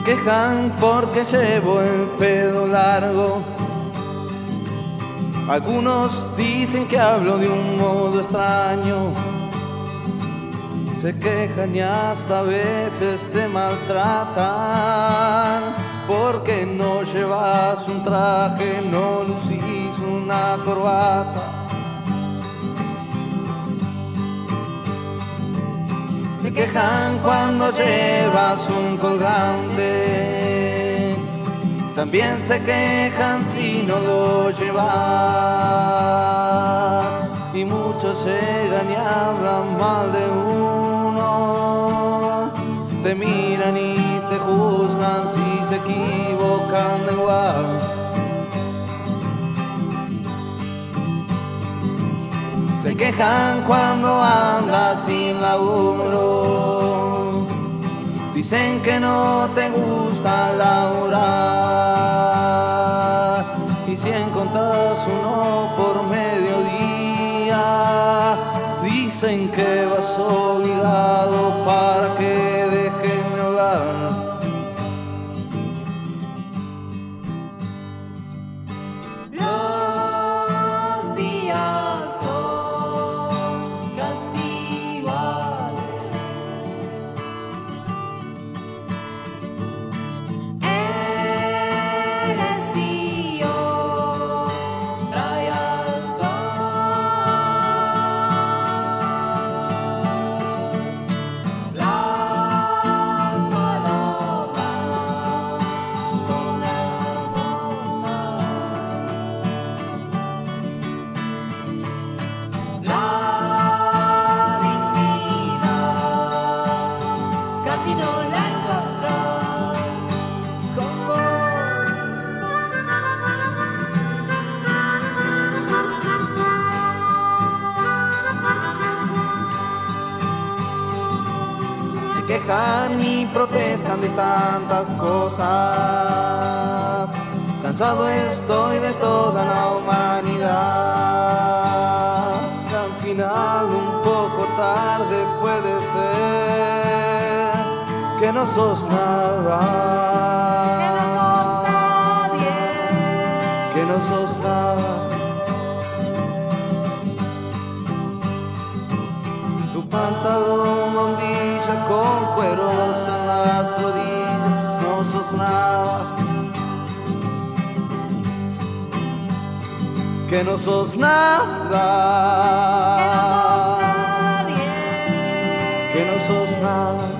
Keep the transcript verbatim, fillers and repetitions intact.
quejan porque llevo el pelo largo. Algunos dicen que hablo de un modo extraño. Se quejan y hasta a veces te maltratan porque no llevas un traje, no lucís una corbata. Se quejan cuando llevas un colgante. También se quejan si no lo llevas. Y muchos llegan y hablan mal de uno. Te miran y te juzgan si se equivocan de igual. Se quejan cuando andas sin laburo. Dicen que no te gusta laburar. Y si encontrás uno por mediodía, dicen que vas obligado para que dejen de hablar. Si no la encontrás con Se quejan y protestan de tantas cosas. Cansado estoy de toda la humanidad. Y al final un poco tarde puede ser que no sos nada, que no sos nada. Tu pantalón bombilla con cueros en las rodillas, no sos nada, que no sos nada, que no sos nada.